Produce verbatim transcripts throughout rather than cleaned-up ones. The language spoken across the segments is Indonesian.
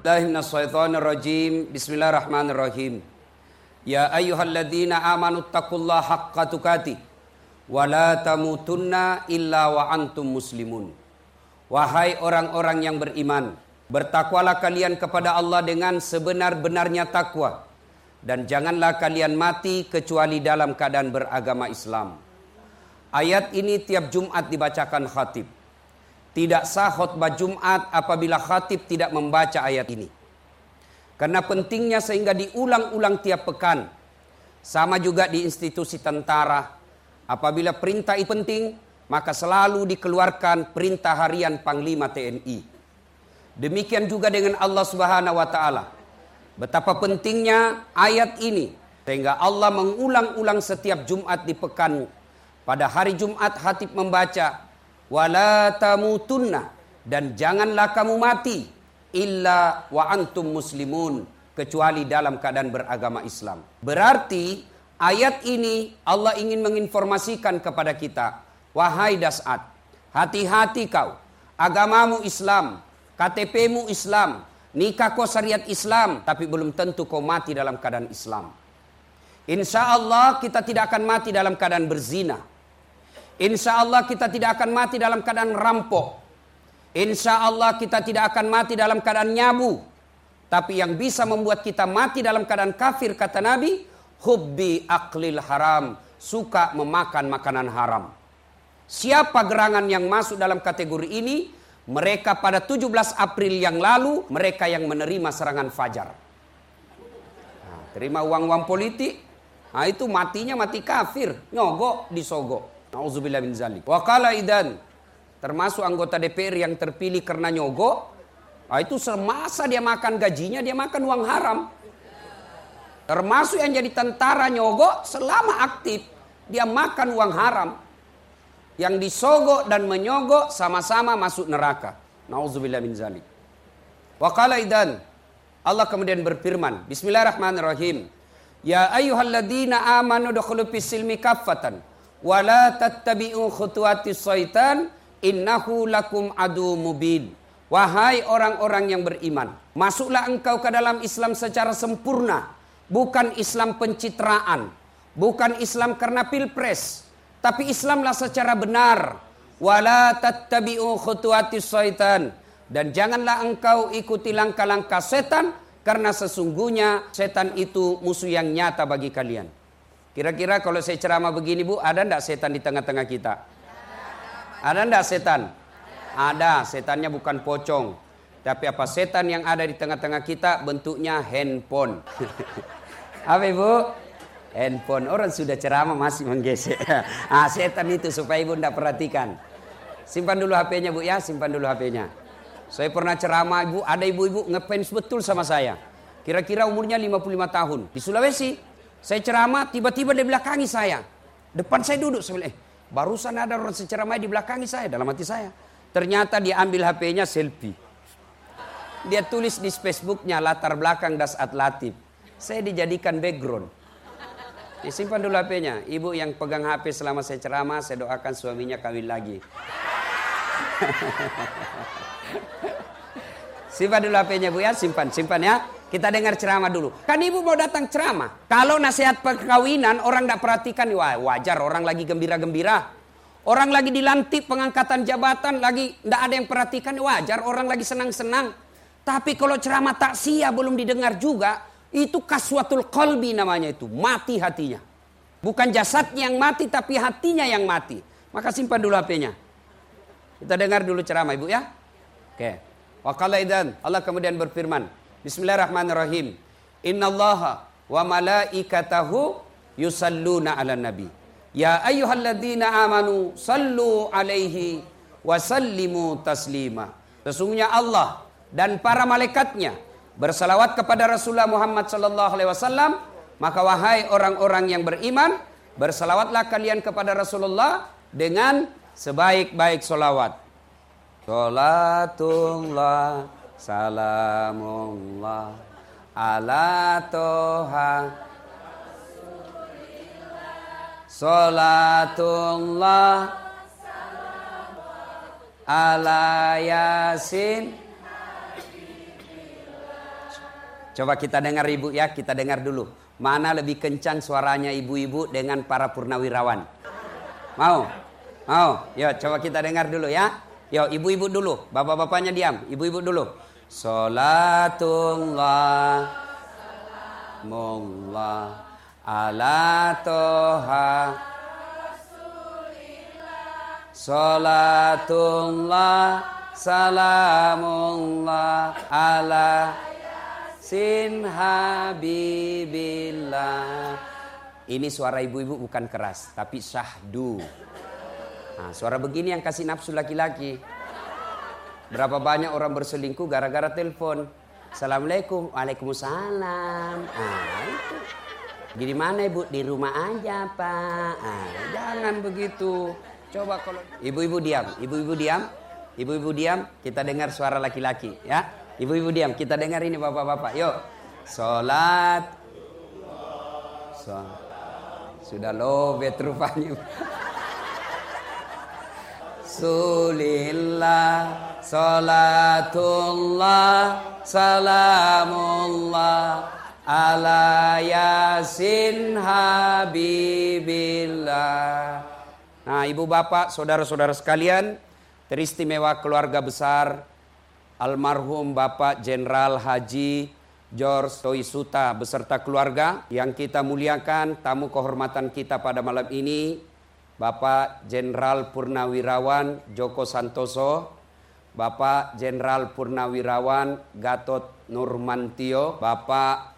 Bismillahirrahmanirrahim. Bismillahirrahmanirrahim. Ya ayyuhalladzina amanu taqullaha haqqa tuqatih wa la tamutunna illa wa antum muslimun. Wahai orang-orang yang beriman, bertakwalah kalian kepada Allah dengan sebenar-benarnya takwa, dan janganlah kalian mati kecuali dalam keadaan beragama Islam. Ayat ini tiap Jumat dibacakan khatib. Tidak sah khutbah Jumat apabila khatib tidak membaca ayat ini. Karena pentingnya sehingga diulang-ulang tiap pekan. Sama juga di institusi tentara. Apabila perintah itu penting, maka selalu dikeluarkan perintah harian Panglima T N I. Demikian juga dengan Allah Subhanahu wa taala. Betapa pentingnya ayat ini sehingga Allah mengulang-ulang setiap Jumat di pekan. Pada hari Jumat khatib membaca wala tamutunna, dan janganlah kamu mati illa wa antum muslimun, kecuali dalam keadaan beragama Islam. Berarti ayat ini Allah ingin menginformasikan kepada kita, wahai Das'at, hati-hati kau, agamamu Islam, K T P-mu Islam, nikah kau syariat Islam, tapi belum tentu kau mati dalam keadaan Islam. Insya Allah kita tidak akan mati dalam keadaan berzina. Insya Allah kita tidak akan mati dalam keadaan rampok. Insya Allah kita tidak akan mati dalam keadaan nyabu. Tapi yang bisa membuat kita mati dalam keadaan kafir, kata Nabi, hubbi aklil haram, suka memakan makanan haram. Siapa gerangan yang masuk dalam kategori ini? Mereka pada tujuh belas April yang lalu, mereka yang menerima serangan fajar. Nah, terima uang-uang politik, nah itu matinya mati kafir, nyogok disogok. Nauzubillah min zalik. Wa qala idan, termasuk anggota D P R yang terpilih karena nyogok, nah itu semasa dia makan gajinya dia makan uang haram. Termasuk yang jadi tentara nyogok selama aktif dia makan uang haram. Yang disogok dan menyogok sama-sama masuk neraka. Nauzubillah min zalik. Wa qala idan, Allah kemudian berfirman, Bismillahirrahmanirrahim. Ya ayyuhalladzina amanu dukhulu fis-silmi kaffatan wala tattabi'u khutuwatis syaitan innahu lakum adu mubin. Wahai orang-orang yang beriman, masuklah engkau ke dalam Islam secara sempurna, bukan Islam pencitraan, bukan Islam karena pilpres, tapi Islamlah secara benar. Wala tattabi'u khutuwatis syaitan, dan janganlah engkau ikuti langkah-langkah setan, karena sesungguhnya setan itu musuh yang nyata bagi kalian. Kira-kira kalau saya ceramah begini Bu, ada enggak setan di tengah-tengah kita? Ada enggak setan? Ada, setannya bukan pocong. Tapi apa setan yang ada di tengah-tengah kita bentuknya handphone. Apa Ibu? Handphone. Orang sudah ceramah masih menggesek. Ah, setan itu supaya Ibu enggak perhatikan. Simpan dulu H P-nya Bu ya, simpan dulu H P-nya. Saya pernah ceramah Ibu, ada ibu-ibu ngefans betul sama saya. Kira-kira umurnya lima puluh lima tahun. Di Sulawesi. Saya ceramah, tiba-tiba di belakangi saya. Depan saya duduk, saya bilang, eh barusan ada orang ceramah di belakangi saya, dalam hati saya. Ternyata dia ambil H P-nya selfie. Dia tulis di Facebook-nya latar belakang Das'at Latif. Saya dijadikan background. Ya, simpan dulu H P-nya. Ibu yang pegang H P selama saya ceramah, saya doakan suaminya kawin lagi. Simpan dulu H P-nya Bu ya, simpan, simpan ya. Kita dengar ceramah dulu. Kan Ibu mau datang ceramah. Kalau nasihat perkawinan orang tidak perhatikan, wah wajar orang lagi gembira-gembira. Orang lagi dilantik pengangkatan jabatan, lagi tidak ada yang perhatikan, wajar orang lagi senang-senang. Tapi kalau ceramah taksiyah belum didengar juga, itu kaswatul qalbi namanya itu, mati hatinya. Bukan jasadnya yang mati, tapi hatinya yang mati. Maka simpan dulu H P-nya. Kita dengar dulu ceramah Ibu ya. Oke. Wa qala idzan, Allah kemudian berfirman, Bismillahirrahmanirrahim. Innallaha wa malaikatahu yusalluna 'alan nabi. Ya ayyuhalladzina amanu sallu 'alaihi wa sallimu taslima. Sesungguhnya Allah dan para malaikatnya bersalawat kepada Rasulullah Muhammad sallallahu alaihi wasallam, maka wahai orang-orang yang beriman, bersalawatlah kalian kepada Rasulullah dengan sebaik-baik solawat. Salatullah salamullah ala toha salatullah ala yasin Coba kita dengar ibu ya, kita dengar dulu. Mana lebih kencang suaranya ibu-ibu dengan para purnawirawan? Mau? Mau? Yuk coba kita dengar dulu ya. Yuk ibu-ibu dulu, bapak-bapaknya diam. Ibu-ibu dulu. Salatullah Mullah ala toha Salatullah salamullah ala sin habibillah. Ini suara ibu-ibu bukan keras, tapi syahdu. Nah, suara begini yang kasih nafsu laki-laki. Berapa banyak orang berselingkuh gara-gara telepon. Assalamualaikum, waalaikumsalam. Nah, itu. Di mana ibu? Di rumah aja pak. Nah, jangan begitu. Coba kalau ibu-ibu diam, ibu-ibu diam, ibu-ibu diam. Kita dengar suara laki-laki, ya. Ibu-ibu diam, kita dengar ini bapak-bapak. Yuk, sholat. So, sudah lobet rupanya. Sulillah, salatullah, salamullah, ala yasin habibillah. Nah ibu bapak, saudara-saudara sekalian, teristimewa keluarga besar almarhum Bapak Jenderal Haji George Toisuta beserta keluarga yang kita muliakan, tamu kehormatan kita pada malam ini Bapak Jenderal Purnawirawan Joko Santoso, Bapak Jenderal Purnawirawan Gatot Nurmantio, Bapak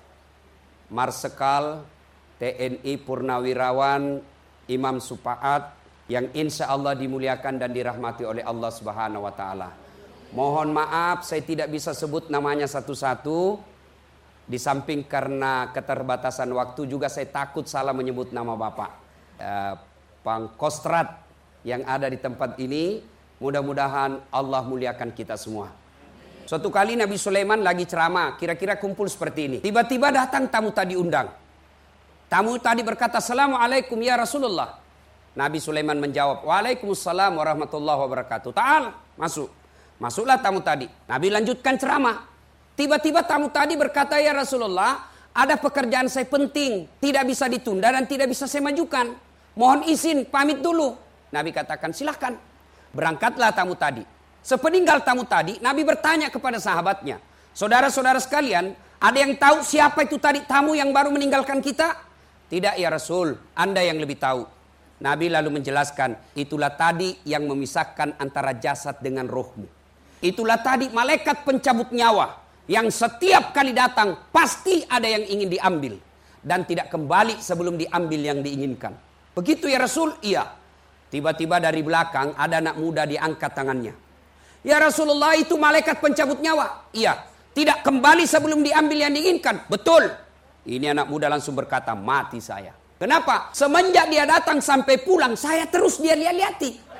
Marsekal T N I Purnawirawan Imam Supaat yang insya Allah dimuliakan dan dirahmati oleh Allah Subhanahu wa Ta'ala. Mohon maaf saya tidak bisa sebut namanya satu-satu. Di samping karena keterbatasan waktu juga saya takut salah menyebut nama Bapak. Eh, Pangkostrat yang ada di tempat ini. Mudah-mudahan Allah muliakan kita semua. Suatu kali Nabi Sulaiman lagi ceramah. Kira-kira kumpul seperti ini. Tiba-tiba datang tamu tadi undang. Tamu tadi berkata, Assalamualaikum ya Rasulullah. Nabi Sulaiman menjawab, Waalaikumsalam warahmatullahi wabarakatuh. Ta'al, masuk. Masuklah tamu tadi. Nabi lanjutkan ceramah. Tiba-tiba tamu tadi berkata, ya Rasulullah, ada pekerjaan saya penting. Tidak bisa ditunda dan tidak bisa saya majukan. Mohon izin, pamit dulu. Nabi katakan, silahkan. Berangkatlah tamu tadi. Sepeninggal tamu tadi, Nabi bertanya kepada sahabatnya. Saudara-saudara sekalian, ada yang tahu siapa itu tadi tamu yang baru meninggalkan kita? Tidak ya Rasul, Anda yang lebih tahu. Nabi lalu menjelaskan, itulah tadi yang memisahkan antara jasad dengan rohmu. Itulah tadi malaikat pencabut nyawa yang setiap kali datang pasti ada yang ingin diambil dan tidak kembali sebelum diambil yang diinginkan. Begitu ya Rasul? Iya. Tiba-tiba dari belakang ada anak muda diangkat tangannya. Ya Rasulullah, itu malaikat pencabut nyawa. Iya. Tidak kembali sebelum diambil yang diinginkan. Betul. Ini anak muda langsung berkata, mati saya. Kenapa? Semenjak dia datang sampai pulang, saya terus dia lihat-lihati.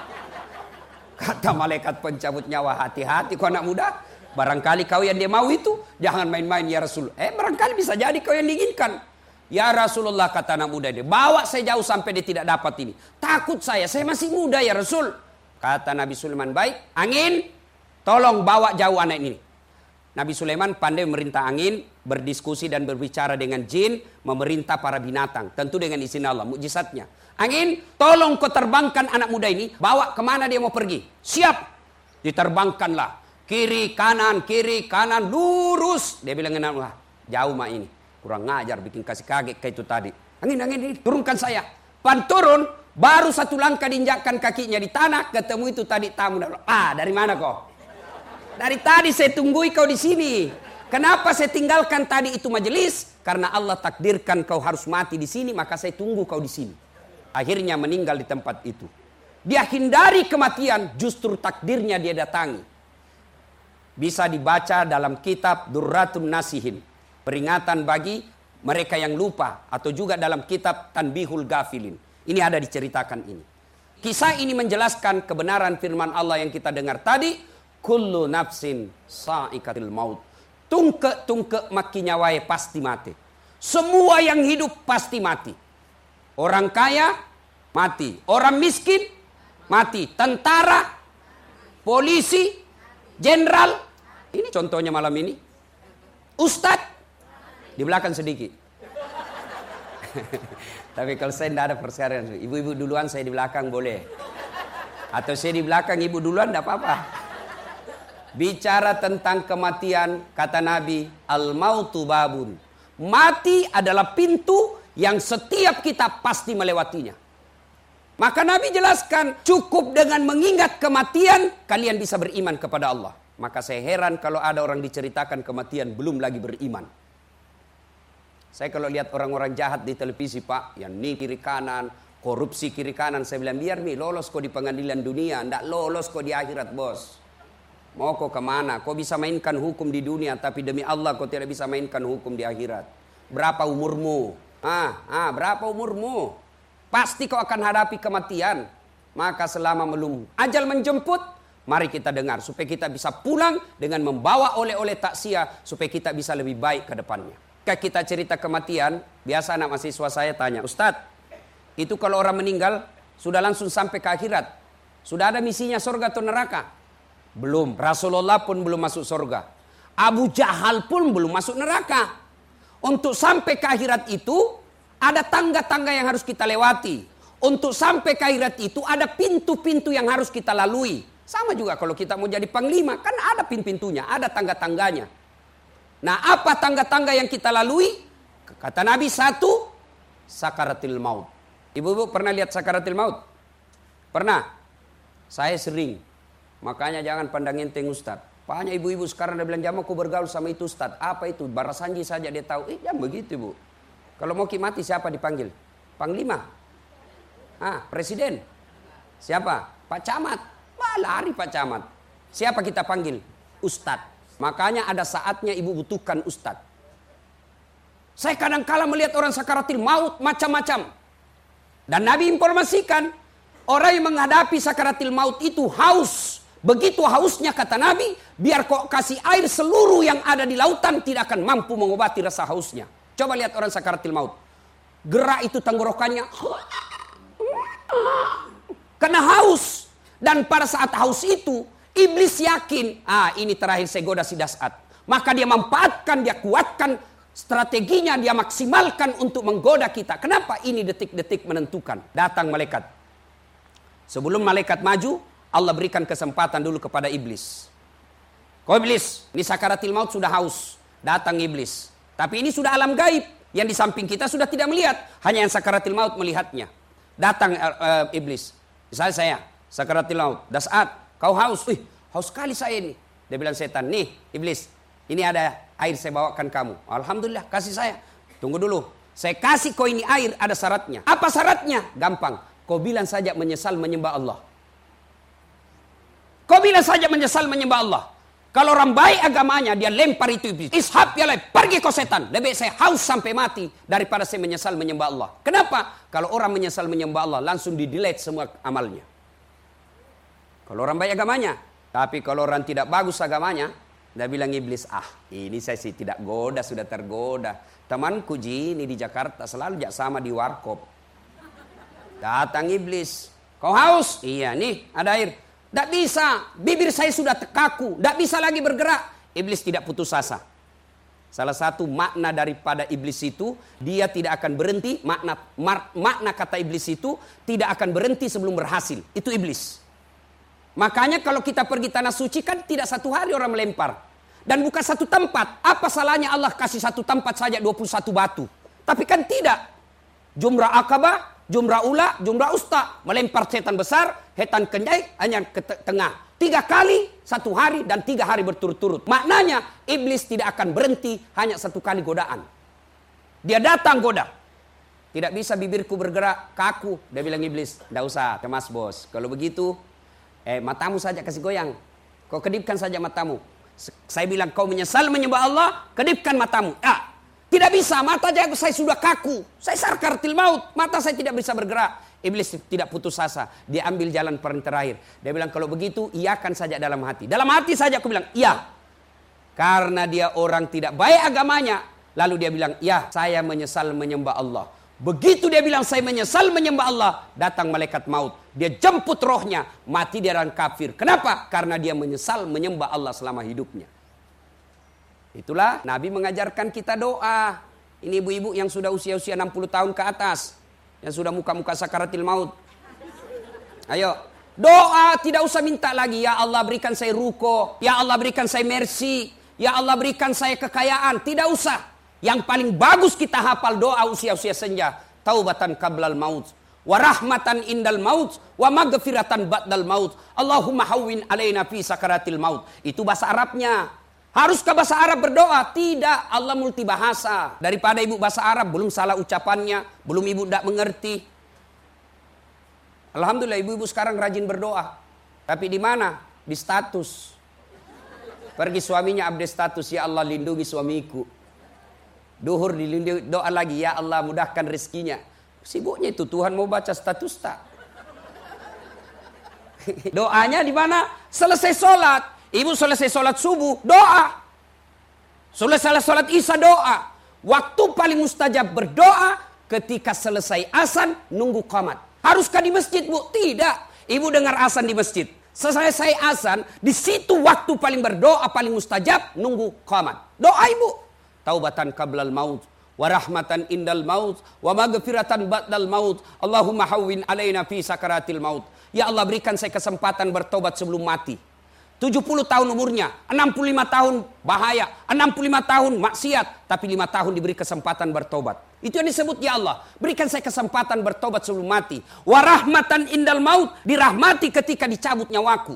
Kata malaikat pencabut nyawa, hati-hati kau anak muda. Barangkali kau yang dia mau itu, jangan main-main ya Rasul. Eh barangkali bisa jadi kau yang diinginkan. Ya Rasulullah, kata anak muda ini, bawa saya jauh sampai dia tidak dapat ini. Takut saya, saya masih muda ya Rasul. Kata Nabi Sulaiman, baik, angin, tolong bawa jauh anak ini. Nabi Sulaiman pandai memerintah angin, berdiskusi dan berbicara dengan jin, memerintah para binatang. Tentu dengan izin Allah, mukjizatnya. Angin, tolong kau terbangkan anak muda ini, bawa kemana dia mau pergi. Siap, diterbangkanlah. Kiri, kanan, kiri, kanan, lurus. Dia bilang, wah, jauh mak ini. Kurang ngajar, bikin kasih kaget kayak itu tadi. Angin, angin, ini, turunkan saya. Pan turun, baru satu langkah diinjakkan kakinya di tanah, ketemu itu tadi tamu. Ah, dari mana kau? Dari tadi saya tunggui kau di sini. Kenapa saya tinggalkan tadi itu majelis? Karena Allah takdirkan kau harus mati di sini, maka saya tunggu kau di sini. Akhirnya meninggal di tempat itu. Dia hindari kematian, justru takdirnya dia datangi. Bisa dibaca dalam kitab Durratun Nasihin, peringatan bagi mereka yang lupa, atau juga dalam kitab Tanbihul Ghafilin. Ini ada diceritakan ini. Kisah ini menjelaskan kebenaran firman Allah yang kita dengar tadi. Kullu nafsin sa'ikatil maut. Tungke-tungke maki nyawai pasti mati. Semua yang hidup pasti mati. Orang kaya mati. Orang miskin mati. Tentara, polisi, jenderal. Ini contohnya malam ini. Ustadz Di belakang sedikit. Tapi kalau saya tidak ada persyaratan, ibu-ibu duluan, saya di belakang boleh. Atau saya di belakang, ibu duluan, tidak apa-apa. Bicara tentang kematian, kata Nabi, al-mautu babun. Mati adalah pintu yang setiap kita pasti melewatinya. Maka Nabi jelaskan, cukup dengan mengingat kematian, kalian bisa beriman kepada Allah. Maka saya heran kalau ada orang diceritakan kematian, belum lagi beriman. Saya kalau lihat orang-orang jahat di televisi, Pak, yang ini kiri kanan, korupsi kiri kanan, saya bilang, biar nih lolos kok di pengadilan dunia, ndak lolos kok di akhirat, bos. Mau kok kemana? Kau bisa mainkan hukum di dunia, tapi demi Allah kau tidak bisa mainkan hukum di akhirat. Berapa umurmu? Ah, ah, berapa umurmu? Pasti kau akan hadapi kematian. Maka selama belum ajal menjemput, mari kita dengar supaya kita bisa pulang dengan membawa oleh-oleh takziah supaya kita bisa lebih baik ke depannya. Ketika kita cerita kematian, biasa anak mahasiswa saya tanya, Ustadz, itu kalau orang meninggal sudah langsung sampai ke akhirat, sudah ada misinya surga atau neraka? Belum. Rasulullah pun belum masuk surga. Abu Jahal pun belum masuk neraka. Untuk sampai ke akhirat itu ada tangga-tangga yang harus kita lewati. Untuk sampai ke akhirat itu ada pintu-pintu yang harus kita lalui. Sama juga kalau kita mau jadi panglima, kan ada pintu-pintunya, ada tangga-tangganya. Nah, apa tangga-tangga yang kita lalui? Kata Nabi, satu, sakaratil maut. Ibu-ibu pernah lihat sakaratil maut? Pernah? Saya sering. Makanya jangan pandang enteng Ustaz. Banyak ibu-ibu sekarang dia bilang, jangan aku bergaul sama itu Ustaz. Apa itu? Barasanji saja dia tahu. Eh, jangan begitu, Bu. Kalau mau mati siapa dipanggil? Panglima. Ah, presiden. Siapa? Pak Camat. Wah, lari Pak Camat. Siapa kita panggil? Ustaz. Makanya ada saatnya ibu butuhkan Ustaz. Saya kadang-kala melihat orang sakaratil maut macam-macam. Dan Nabi informasikan, orang yang menghadapi sakaratil maut itu haus. Begitu hausnya kata Nabi, biar kok kasih air seluruh yang ada di lautan tidak akan mampu mengobati rasa hausnya. Coba lihat orang sakaratil maut. Gerak itu tenggorokannya. Karena haus. Dan pada saat haus itu, iblis yakin, ah ini terakhir saya goda si Das'at. Maka dia manfaatkan, dia kuatkan strateginya, dia maksimalkan untuk menggoda kita. Kenapa? Ini detik-detik menentukan. Datang malaikat. Sebelum malaikat maju, Allah berikan kesempatan dulu kepada iblis. Kau iblis, ini sakaratil maut sudah haus. Datang iblis. Tapi ini sudah alam gaib. Yang di samping kita sudah tidak melihat. Hanya yang sakaratil maut melihatnya. Datang uh, uh, iblis. Misalnya saya, sakaratil maut. Das'at, kau haus. Wih, haus sekali saya ini. Dia bilang setan, nih iblis, ini ada air saya bawakan kamu. Alhamdulillah, kasih saya. Tunggu dulu. Saya kasih kau ini air, ada syaratnya. Apa syaratnya? Gampang. Kau bilang saja menyesal menyembah Allah. Kau bilang saja menyesal menyembah Allah. Kalau orang baik agamanya, dia lempar itu iblis. Ishab ya lep, pergi kau setan. Lebih saya haus sampai mati daripada saya menyesal menyembah Allah. Kenapa? Kalau orang menyesal menyembah Allah, langsung di-delete semua amalnya. Kalau orang baik agamanya. Tapi kalau orang tidak bagus agamanya, dia bilang iblis, ah ini saya sih tidak goda, sudah tergoda. Temanku Ji, ini di Jakarta selalu jak sama di warkop. Datang iblis. Kau haus? Iya nih, ada air. Tidak bisa, bibir saya sudah kaku, tidak bisa lagi bergerak. Iblis tidak putus asa. Salah satu makna daripada iblis itu, dia tidak akan berhenti. Makna, mar, makna kata iblis itu, tidak akan berhenti sebelum berhasil. Itu iblis. Makanya kalau kita pergi tanah suci kan tidak satu hari orang melempar. Dan bukan satu tempat. Apa salahnya Allah kasih satu tempat saja dua puluh satu batu. Tapi kan tidak. Jumrah Aqabah. Jumrah ula, jumrah usta. Melempar setan besar, setan kenyai, hanya ke tengah. Tiga kali, satu hari, dan tiga hari berturut-turut. Maknanya, iblis tidak akan berhenti hanya satu kali godaan. Dia datang goda. Tidak bisa bibirku bergerak, kaku. Dia bilang iblis, tidak usah, cemas bos. Kalau begitu, eh matamu saja kasih goyang. Kau kedipkan saja matamu. Saya bilang, kau menyesal menyembah Allah, kedipkan matamu. Ah. Tidak bisa, mata jago saya sudah kaku. Saya sakaratil maut, mata saya tidak bisa bergerak. Iblis tidak putus asa. Dia ambil jalan paling terakhir. Dia bilang kalau begitu, iakan saja dalam hati. Dalam hati saja aku bilang, iya. Karena dia orang tidak baik agamanya. Lalu dia bilang, ya saya menyesal menyembah Allah. Begitu dia bilang saya menyesal menyembah Allah. Datang malaikat maut. Dia jemput rohnya. Mati dia orang kafir. Kenapa? Karena dia menyesal menyembah Allah selama hidupnya. Itulah Nabi mengajarkan kita doa. Ini ibu-ibu yang sudah usia-usia enam puluh tahun ke atas, yang sudah muka-muka sakaratil maut. Ayo, doa, tidak usah minta lagi. Ya Allah berikan saya ruko, ya Allah berikan saya mercy, ya Allah berikan saya kekayaan. Tidak usah. Yang paling bagus kita hafal doa usia-usia senja. Taubatan qablal maut, wa rahmatan indal maut, wa maghfiratan ba'dal maut. Allahumma hawwin alaina fi sakaratil maut. Itu bahasa Arabnya. Haruskah bahasa Arab berdoa? Tidak. Allah multibahasa. Daripada ibu bahasa Arab belum salah ucapannya, belum ibu tidak mengerti. Alhamdulillah ibu-ibu sekarang rajin berdoa. Tapi di mana? Di status. Pergi suaminya update status, ya Allah lindungi suamiku. Duhur dilindungi, doa lagi, ya Allah mudahkan rezekinya. Sibuknya itu, Tuhan mau baca status tak? Doanya di mana? Selesai sholat. Ibu selesai sholat subuh, doa. Selesai sholat isya, doa. Waktu paling mustajab berdoa ketika selesai azan, nunggu qamat. Haruskah di masjid, Bu? Tidak. Ibu dengar azan di masjid. Selesai azan, di situ waktu paling berdoa, paling mustajab, nunggu qamat. Doa ibu. Taubatan qablal maut, wa rahmatan indal maut, wa maghfiratan ba'dal maut. Allahumma hawwin alaina fi sakaratil maut. Ya Allah berikan saya kesempatan bertobat sebelum mati. tujuh puluh tahun umurnya, enam puluh lima tahun bahaya, enam puluh lima tahun maksiat, tapi lima tahun diberi kesempatan bertobat. Itu yang disebut ya Allah, berikan saya kesempatan bertobat sebelum mati. Wa rahmatan indal maut, dirahmati ketika dicabut nyawaku.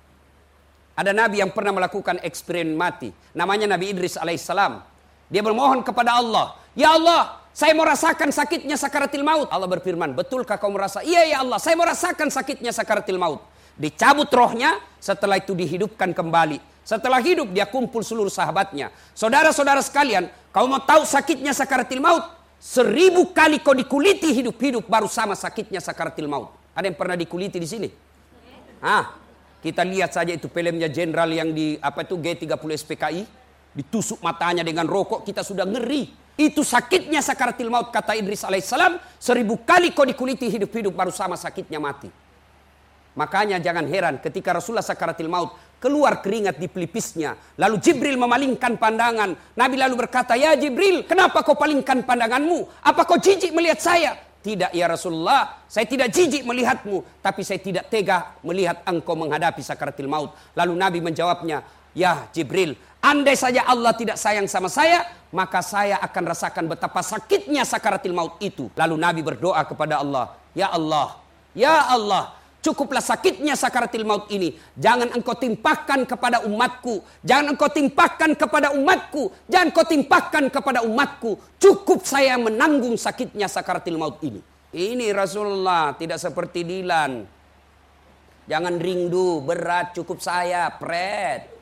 Ada nabi yang pernah melakukan eksperimen mati, namanya Nabi Idris alaihissalam. Dia bermohon kepada Allah, ya Allah, saya mau rasakan sakitnya sakaratil maut. Allah berfirman, betulkah kau merasa? Iya ya Allah, saya mau rasakan sakitnya sakaratil maut. Dicabut rohnya, setelah itu dihidupkan kembali. Setelah hidup dia kumpul seluruh sahabatnya. Saudara-saudara sekalian, kau mau tahu sakitnya sakaratil maut? Seribu kali kau dikuliti hidup-hidup baru sama sakitnya sakaratil maut. Ada yang pernah dikuliti di sini? Ah, kita lihat saja itu filmnya Jenderal yang di apa itu G tiga puluh S P K I. Ditusuk matanya dengan rokok, kita sudah ngeri. Itu sakitnya sakaratil maut, kata Idris alaihissalam. Seribu kali kau dikuliti hidup-hidup baru sama sakitnya mati. Makanya jangan heran ketika Rasulullah sakaratil maut, keluar keringat di pelipisnya. Lalu Jibril memalingkan pandangan. Nabi lalu berkata, ya Jibril, kenapa kau palingkan pandanganmu? Apa kau jijik melihat saya? Tidak ya Rasulullah, saya tidak jijik melihatmu. Tapi saya tidak tega melihat engkau menghadapi sakaratil maut. Lalu Nabi menjawabnya, ya Jibril, andai saja Allah tidak sayang sama saya, maka saya akan rasakan betapa sakitnya sakaratil maut itu. Lalu Nabi berdoa kepada Allah, ya Allah, ya Allah, cukuplah sakitnya sakaratil maut ini. Jangan engkau timpakan kepada umatku. Jangan engkau timpakan kepada umatku. Jangan engkau timpakan kepada umatku. Cukup saya menanggung sakitnya sakaratil maut ini. Ini Rasulullah, tidak seperti Dilan. Jangan rindu, berat, cukup saya, pret.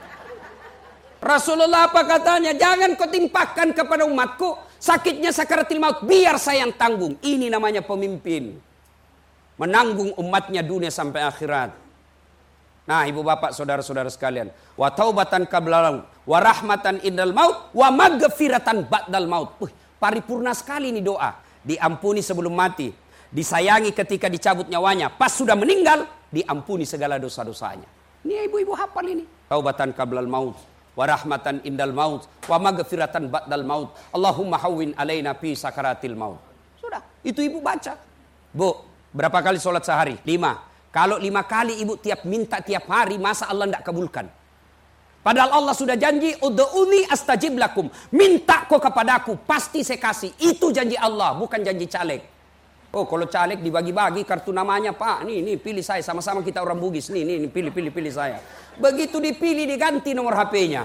Rasulullah apa katanya? Jangan kau timpakan kepada umatku sakitnya sakaratil maut, biar saya yang tanggung. Ini namanya pemimpin, menanggung umatnya dunia sampai akhirat. Nah ibu bapak saudara-saudara sekalian, wa taubatan qablal wa rahmatan indal maut wa maghfiratan ba'dal maut. Wih, paripurna sekali ini doa. Diampuni sebelum mati, disayangi ketika dicabut nyawanya, pas sudah meninggal diampuni segala dosa-dosanya. Ini ibu-ibu hafal ini. Taubatan qablal maut wa rahmatan indal maut wa maghfiratan ba'dal maut. Allahumma hawwin alaina fi sakaratil maut. Sudah, itu ibu baca. Bu, berapa kali sholat sehari? Lima. Kalau lima kali ibu tiap minta tiap hari, masa Allah tidak kabulkan? Padahal Allah sudah janji, ud'uni astajib lakum. Minta kau kepadaku, pasti saya kasih. Itu janji Allah, bukan janji caleg. Oh, kalau caleg dibagi-bagi kartu namanya, Pak. Nih, nih pilih saya, sama-sama kita orang Bugis. Nih, nih, nih pilih, pilih, pilih saya. Begitu dipilih diganti nomor H P-nya.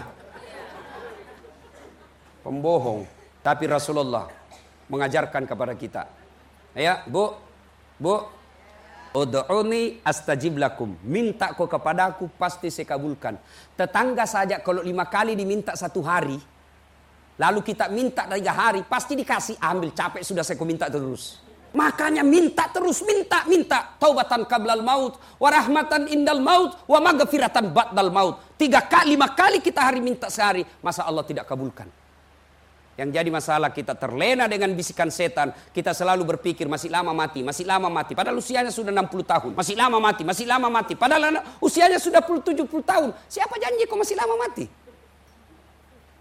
Pembohong. Tapi Rasulullah mengajarkan kepada kita. Ya, Bu, Bu, ud'uni astajib lakum. Minta kau kepadaku, pasti saya kabulkan. Tetangga saja kalau lima kali diminta satu hari, lalu kita minta tiga hari, pasti dikasih. Ambil, capek sudah saya kau minta terus. Makanya minta terus, minta, minta. Taubatan qablal maut, wa rahmatan indal maut, wa maghfiratan ba'dal maut. Tiga kali, lima kali kita hari minta sehari, masa Allah tidak kabulkan? Yang jadi masalah kita terlena dengan bisikan setan. Kita selalu berpikir masih lama mati, masih lama mati. Padahal usianya sudah enam puluh tahun. Masih lama mati, masih lama mati. Padahal usianya sudah tujuh puluh tahun. Siapa janji kau masih lama mati?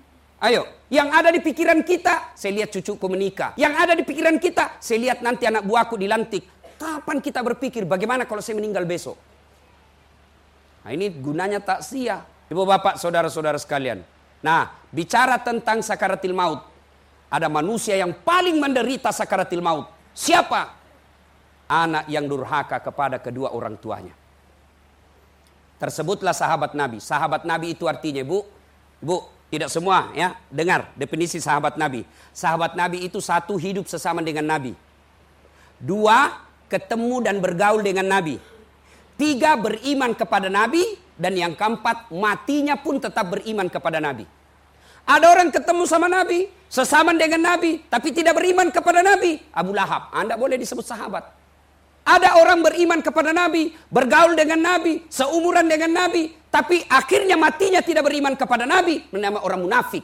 Ayo, yang ada di pikiran kita, saya lihat cucuku menikah. Yang ada di pikiran kita, saya lihat nanti anak buahku dilantik. Kapan kita berpikir bagaimana kalau saya meninggal besok? Nah, ini gunanya taksiyah. Ibu bapak, saudara-saudara sekalian. Nah, bicara tentang sakaratil maut. Ada manusia yang paling menderita sakaratil maut. Siapa? Anak yang durhaka kepada kedua orang tuanya. Tersebutlah sahabat Nabi. Sahabat Nabi itu artinya, Bu, Bu, tidak semua ya, dengar definisi sahabat Nabi. Sahabat Nabi itu satu, hidup sesama dengan Nabi. Dua, ketemu dan bergaul dengan Nabi. Tiga, beriman kepada Nabi. Dan yang keempat, matinya pun tetap beriman kepada Nabi. Ada orang ketemu sama Nabi, sesama dengan Nabi, tapi tidak beriman kepada Nabi. Abu Lahab, Anda boleh disebut sahabat. Ada orang beriman kepada Nabi, bergaul dengan Nabi, seumuran dengan Nabi, tapi akhirnya matinya tidak beriman kepada Nabi, bernama orang munafik.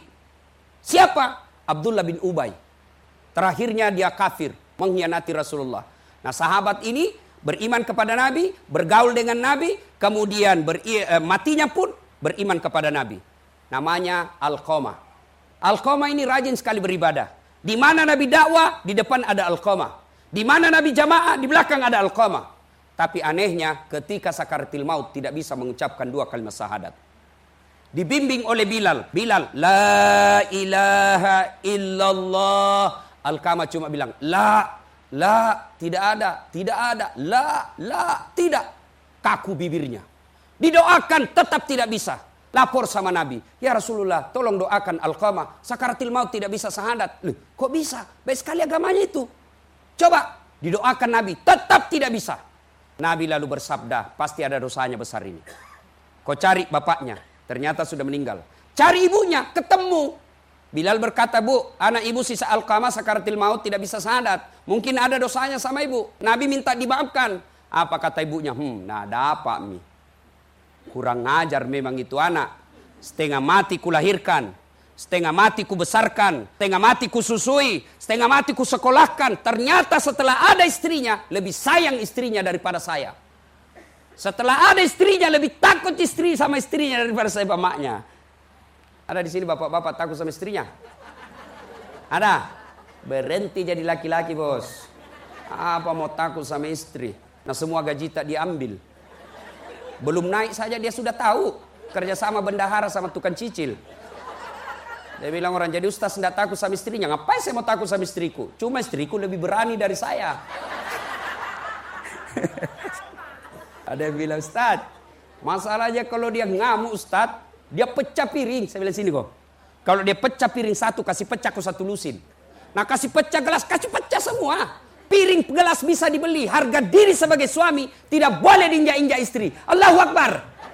Siapa? Abdullah bin Ubay. Terakhirnya dia kafir, mengkhianati Rasulullah. Nah, sahabat ini beriman kepada Nabi, bergaul dengan Nabi, kemudian ber, eh, matinya pun beriman kepada Nabi. Namanya Alqamah. Alqamah ini rajin sekali beribadah. Di mana Nabi dakwah, di depan ada Alqamah. Di mana Nabi jamaah, di belakang ada Alqamah. Tapi anehnya ketika sakaratil maut tidak bisa mengucapkan dua kalimat syahadat. Dibimbing oleh Bilal. Bilal, la ilaha illallah. Alqamah cuma bilang, la, la, tidak ada, tidak ada, la, la, tidak. Kaku bibirnya. Didoakan tetap tidak bisa. Lapor sama Nabi, ya Rasulullah, tolong doakan Alqamah. Sakaratil maut tidak bisa syahadat. Loh, kok bisa? Baik sekali agamanya itu. Coba didoakan Nabi, tetap tidak bisa. Nabi lalu bersabda, pasti ada dosanya besar ini. Kau cari bapaknya, ternyata sudah meninggal. Cari ibunya, ketemu. Bilal berkata, Bu, anak ibu sisa Alqamah sakaratil maut tidak bisa syahadat. Mungkin ada dosanya sama ibu. Nabi minta dimaafkan. Apa kata ibunya? Hmm, nah ada apa mi? Kurang ngajar memang itu anak. Setengah mati kulahirkan. Setengah mati ku besarkan, setengah mati ku susui, setengah mati ku sekolahkan. Ternyata setelah ada istrinya, lebih sayang istrinya daripada saya. Setelah ada istrinya, lebih takut istri sama istrinya daripada saya bapaknya. Ada di sini bapak-bapak takut sama istrinya? Ada? Berhenti jadi laki-laki bos. Apa mau takut sama istri? Nah semua gaji tak diambil. Belum naik saja dia sudah tahu. Kerjasama bendahara sama tukang cicil. Dia bilang orang jadi ustaz tidak takut sama istrinya. Ngapain saya mau takut sama istriku? Cuma istriku lebih berani dari saya. Ada yang bilang, Ustaz, masalahnya kalau dia ngamuk Ustaz, dia pecah piring. Saya bilang sini kok. Kalau dia pecah piring satu, kasih pecah ke satu lusin. Nah kasih pecah gelas, kasih pecah semua. Piring gelas bisa dibeli. Harga diri sebagai suami tidak boleh diinjak-injak istri. Allahu Akbar.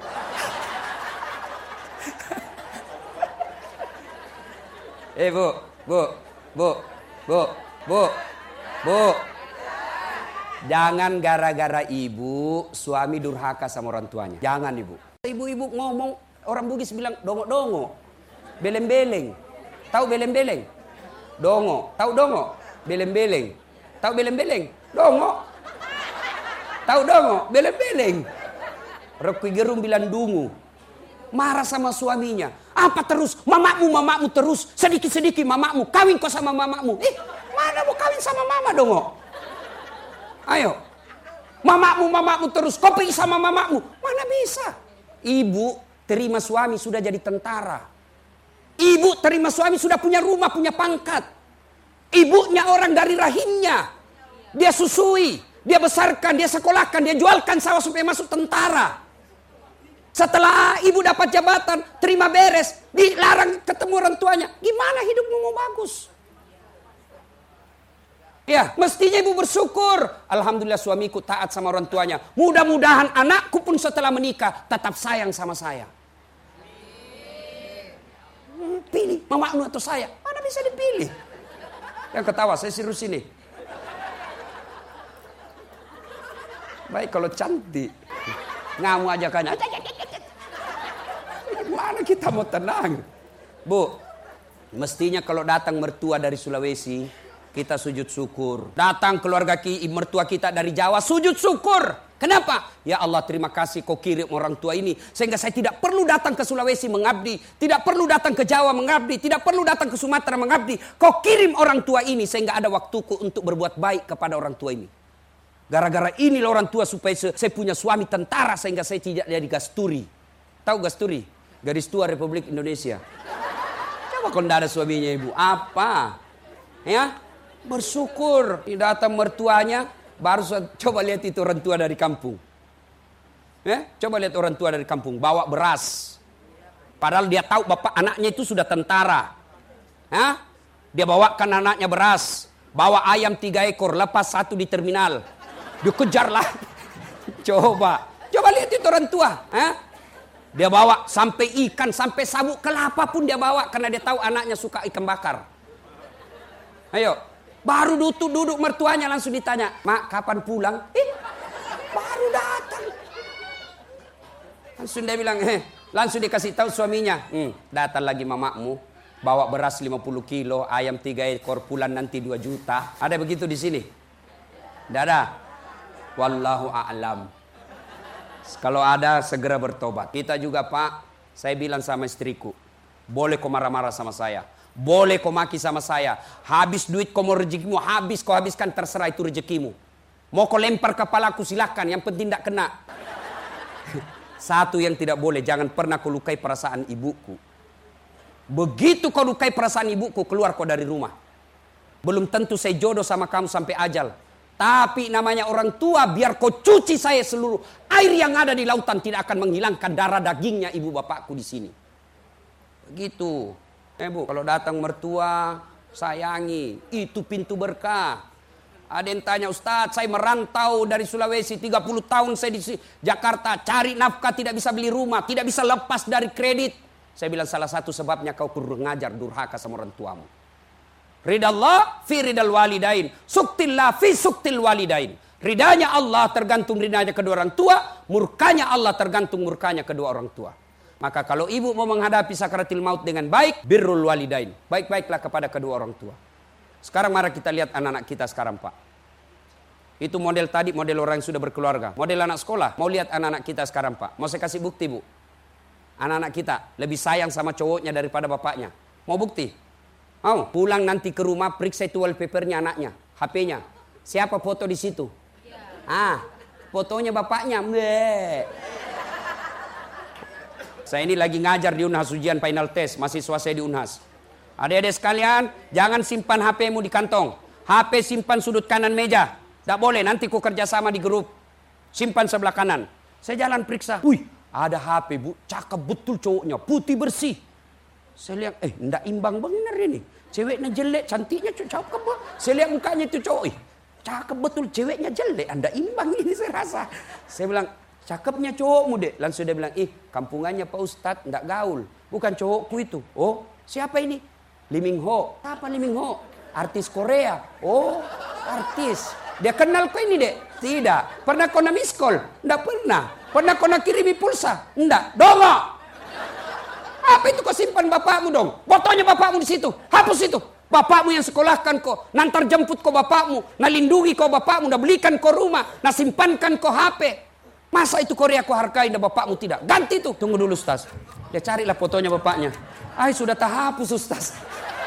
Eh bu, bu, bu, bu, bu, bu. Jangan gara-gara ibu suami durhaka sama orang tuanya. Jangan ibu. Ibu-ibu ngomong, orang Bugis bilang dongo-dongo. Beleng-beleng. Tahu beleng-beleng? Dongo. Tahu dongo? Beleng-beleng. Tahu beleng-beleng? Dongo. Tahu dongo? Beleng-beleng. Rocky Gerung bilang dungu. Marah sama suaminya. Apa terus? Mamakmu, mamakmu terus. Sedikit-sedikit mamakmu. Kawin kau sama mamakmu. Eh, mana mau kawin sama mama dong? Ayo. Mamakmu, mamakmu terus. Kau pergi sama mamakmu. Mana bisa? Ibu terima suami sudah jadi tentara. Ibu terima suami sudah punya rumah, punya pangkat. Ibunya orang dari rahimnya. Dia susui. Dia besarkan, dia sekolahkan, dia jualkan sawah supaya masuk tentara. Setelah ibu dapat jabatan, terima beres, dilarang ketemu orang tuanya. Gimana hidupmu mau bagus? Ya, mestinya ibu bersyukur. Alhamdulillah suamiku taat sama orang tuanya. Mudah-mudahan anakku pun setelah menikah tetap sayang sama saya. Hmm, pilih mamakmu atau saya. Mana bisa dipilih? Yang ketawa, saya suruh sini. Baik kalau cantik. Ngamu aja kan. Mana kita mau tenang? Bu, mestinya kalau datang mertua dari Sulawesi, kita sujud syukur. Datang keluarga ki, mertua kita dari Jawa, sujud syukur. Kenapa? Ya Allah, terima kasih kau kirim orang tua ini. Sehingga saya tidak perlu datang ke Sulawesi mengabdi. Tidak perlu datang ke Jawa mengabdi. Tidak perlu datang ke Sumatera mengabdi. Kau kirim orang tua ini sehingga ada waktuku untuk berbuat baik kepada orang tua ini. Gara-gara ini orang tua supaya saya punya suami tentara sehingga saya tidak jadi gasturi. Tahu gasturi? Garis tua Republik Indonesia. Coba kalau tidak ada suaminya ibu. Apa? Ya? Bersyukur. Datang mertuanya. Baru coba lihat itu orang tua dari kampung. Ya? Coba lihat orang tua dari kampung. Bawa beras. Padahal dia tahu bapak anaknya itu sudah tentara. Ya? Dia bawakan anaknya beras. Bawa ayam tiga ekor. Lepas satu di terminal. Dikejar lah. Coba. Coba lihat itu orang tua. Ya? Dia bawa sampai ikan, sampai sabuk kelapa pun dia bawa. Karena dia tahu anaknya suka ikan bakar. Ayo. Baru duduk, duduk mertuanya langsung ditanya. Mak, kapan pulang? Eh, baru datang. Langsung dia bilang, eh, langsung dikasih tahu suaminya. Hmm, datang lagi mamamu. Bawa beras lima puluh kilo, ayam tiga ekor, pulang nanti dua juta. Ada begitu di sini? Tidak ada. Wallahu a'lam. Kalau ada segera bertobat. Kita juga Pak, saya bilang sama istriku. Boleh kau marah-marah sama saya. Boleh kau maki sama saya. Habis duit kau mau rezekimu. Habis kau habiskan terserah itu rezekimu. Mau kau lempar kepalaku silakan. Yang penting tidak kena. Satu yang tidak boleh. Jangan pernah kau lukai perasaan ibuku. Begitu kau lukai perasaan ibuku. Keluar kau dari rumah. Belum tentu saya jodoh sama kamu sampai ajal. Tapi namanya orang tua. Biar kau cuci saya seluruh air yang ada di lautan. Tidak akan menghilangkan darah dagingnya ibu bapakku di sini. Begitu. Eh bu, kalau datang mertua, sayangi. Itu pintu berkah. Ada yang tanya, Ustadz, saya merantau dari Sulawesi. tiga puluh tahun saya di Jakarta. Cari nafkah, tidak bisa beli rumah. Tidak bisa lepas dari kredit. Saya bilang salah satu sebabnya kau kurang ngajar durhaka sama orang tuamu. Ridallah fi ridal walidain. Suktillah fi suktil walidain. Ridanya Allah tergantung ridanya kedua orang tua. Murkanya Allah tergantung murkanya kedua orang tua. Maka kalau ibu mau menghadapi sakaratil maut dengan baik, birrul walidain. Baik-baiklah kepada kedua orang tua. Sekarang mari kita lihat anak-anak kita sekarang Pak. Itu model tadi, model orang yang sudah berkeluarga. Model anak sekolah, mau lihat anak-anak kita sekarang Pak. Mau saya kasih bukti Bu. Anak-anak kita lebih sayang sama cowoknya daripada bapaknya. Mau bukti? Mau? Pulang nanti ke rumah, periksa itu wallpapernya anaknya. H P-nya. Siapa foto di situ? Ah, fotonya bapaknya. Bleh. Saya ini lagi ngajar di Unhas ujian final test, mahasiswa saya di Unhas. Adik-adik sekalian, jangan simpan H P-mu di kantong. H P simpan sudut kanan meja. Tidak boleh, nanti ku kerjasama di grup. Simpan sebelah kanan. Saya jalan periksa. Wih, ada H P bu, cakep betul cowoknya, putih bersih. Saya lihat, eh tidak imbang benar ini. Ceweknya jelek, cantiknya cakep bu. Saya lihat mukanya itu cowok, eh, cakep betul, ceweknya jelek. Tidak imbang ini saya rasa. Saya bilang, cakepnya cowokmu dek. Langsung dia bilang, ih kampungannya Pak Ustadz tidak gaul. Bukan cowokku itu. Oh siapa ini? Lee Min Ho. Apa Lee Min Ho? Artis Korea. Oh artis. Dia kenal kau ini dek? Tidak. Pernah kau nak miss call? Tidak pernah. Pernah kau nak kirimi pulsa? Tidak. Dongo. Apa itu kau simpan bapakmu dong? Fotonya bapakmu di situ. Hapus itu. Bapakmu yang sekolahkan kau. Nantar jemput kau bapakmu. Nah lindungi kau bapakmu. Nah belikan kau rumah. Nah simpankan kau H P. Masa itu Korea kau hargai dan bapakmu tidak? Ganti tuh. Tunggu dulu Ustaz. Dia carilah fotonya bapaknya. Ay sudah tak hapus Ustaz.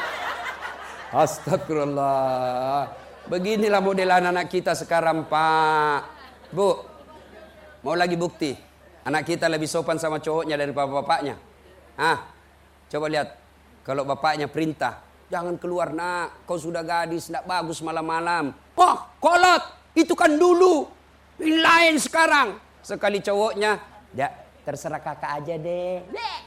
Astagfirullah. Beginilah model anak-anak kita sekarang Pak. Bu. Mau lagi bukti. Anak kita lebih sopan sama cowoknya daripada bapaknya. Ah, coba lihat. Kalau bapaknya perintah. Jangan keluar nak. Kau sudah gadis. Tidak bagus malam-malam. Oh kolot. Itu kan dulu. Ini lain sekarang. Sekali cowoknya, ya terserah kakak aja deh.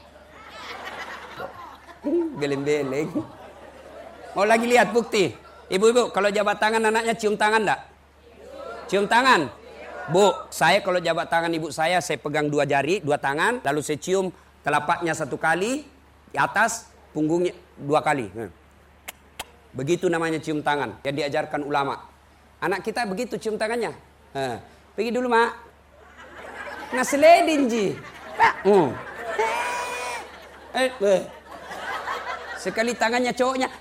Beleng-beleng. Mau lagi lihat bukti. Ibu-ibu, kalau jabat tangan anaknya cium tangan enggak? Cium tangan? Bu, saya kalau jabat tangan ibu saya, saya pegang dua jari, dua tangan. Lalu saya cium telapaknya satu kali, di atas punggungnya dua kali. Begitu namanya cium tangan, yang diajarkan ulama. Anak kita begitu cium tangannya. Pergi dulu mak. Nah seledin ji. Hmm. Eh, eh. Sekali tangannya cowoknya.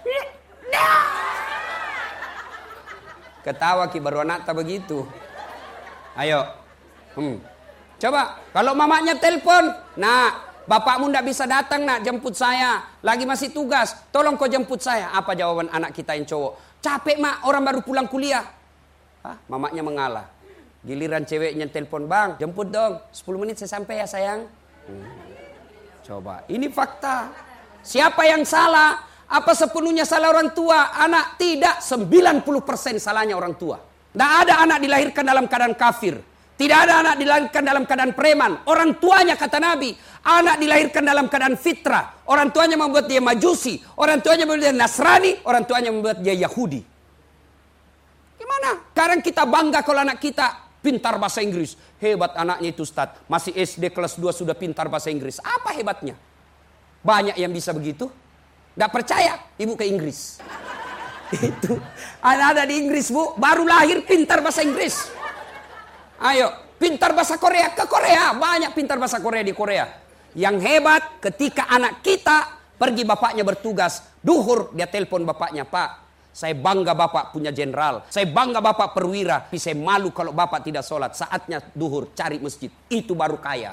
Ketawa ki baru anak tak begitu. Ayo. Hmm. Coba, kalau mamanya telepon, nah, bapakmu ndak bisa datang nak jemput saya, lagi masih tugas, tolong kau jemput saya. Apa jawaban anak kita yang cowok? Capek mak, orang baru pulang kuliah. Hah? Mamanya mengalah. Giliran ceweknya telepon, bang, jemput dong, sepuluh menit saya sampai ya sayang. Hmm. Coba, ini fakta. Siapa yang salah? Apa sepenuhnya salah orang tua? Anak tidak, sembilan puluh persen salahnya orang tua. Tidak ada anak dilahirkan dalam keadaan kafir. Tidak ada anak dilahirkan dalam keadaan preman. Orang tuanya, kata Nabi, anak dilahirkan dalam keadaan fitrah. Orang tuanya membuat dia majusi. Orang tuanya membuat dia Nasrani. Orang tuanya membuat dia Yahudi. Gimana? Sekarang kita bangga kalau anak kita pintar bahasa Inggris. Hebat anaknya itu Ustaz. Masih S D kelas dua sudah pintar bahasa Inggris. Apa hebatnya? Banyak yang bisa begitu. Tidak percaya? Ibu ke Inggris. Itu. Ada-ada di Inggris, Bu. Baru lahir pintar bahasa Inggris. Ayo. Pintar bahasa Korea. Ke Korea. Banyak pintar bahasa Korea di Korea. Yang hebat ketika anak kita pergi bapaknya bertugas. Duhur dia telepon bapaknya. Pak. Saya bangga bapak punya jenderal. Saya bangga bapak perwira. Tapi saya malu kalau bapak tidak sholat. Saatnya duhur cari masjid. Itu baru kaya.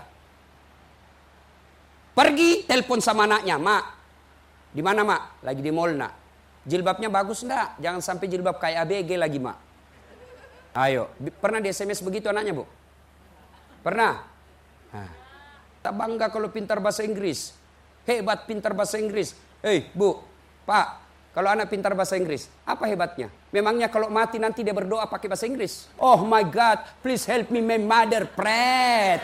Pergi telepon sama anaknya. Mak, di mana mak? Lagi di mall nak. Jilbabnya bagus enggak? Jangan sampai jilbab kayak A B G lagi mak. Ayo. Pernah di S M S begitu anaknya bu? Pernah? Nah. Tak bangga kalau pintar bahasa Inggris. Hebat pintar bahasa Inggris. Hei bu, pak. Kalau anak pintar bahasa Inggris, apa hebatnya? Memangnya kalau mati nanti dia berdoa pakai bahasa Inggris? Oh my God, please help me my mother, pray.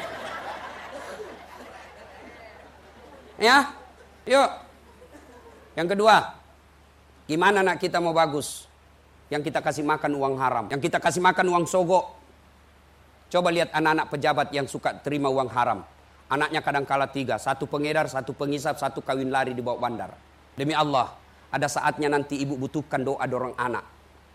Ya, yuk. Yang kedua, gimana anak kita mau bagus? Yang kita kasih makan uang haram, yang kita kasih makan uang sogok. Coba lihat anak-anak pejabat yang suka terima uang haram. Anaknya kadang-kala tiga, satu pengedar, satu pengisap, satu kawin lari di bawah bandar. Demi Allah. Ada saatnya nanti ibu butuhkan doa dorong anak.